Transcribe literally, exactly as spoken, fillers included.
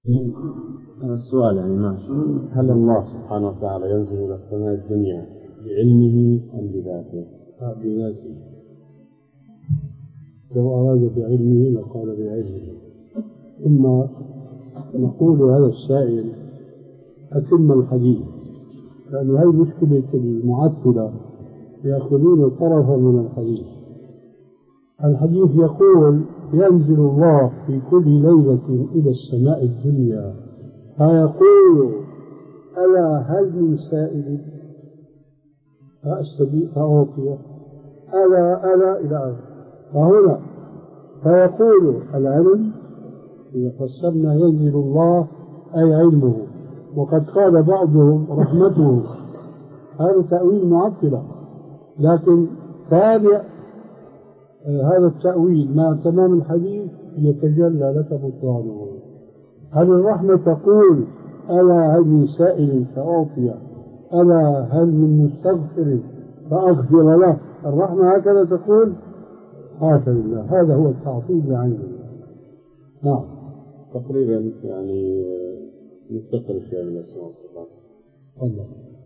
السؤال يعني ماشي، هل الله سبحانه وتعالى ينزل إلى السماء الدنيا بعلمه أم بذاته؟ بذاته. لو أراد بعلمه لقال بعلمه. ثم نقول هذا السائل أتم الحديث، لأن هذه مشكلة المعتزلة، يأخذون طرفا من الحديث. الحديث يقول ينزل الله في كل ليلة إلى السماء الدنيا فيقول ألا هل من سائل فأستجيب فأعطيه، ألا ألا إلى آخره. فهنا فيقول العلم، إذا فسرنا ينزل الله أي علمه، وقد قال بعضهم رحمته، هذا تأويل معطلة، لكن تابع هذا التأويل مع تمام الحديث يتجلى لك بطلانه. هل الرحمة تقول ألا هل من سائل فأعطيه، ألا هل من مستغفر فأغفر له؟ الرحمة هكذا تقول؟ حاشا لله، هذا هو التعطيل بعينه. نعم. تقريبا يعني نفتقر شيء من الأسماء والصفات. الله.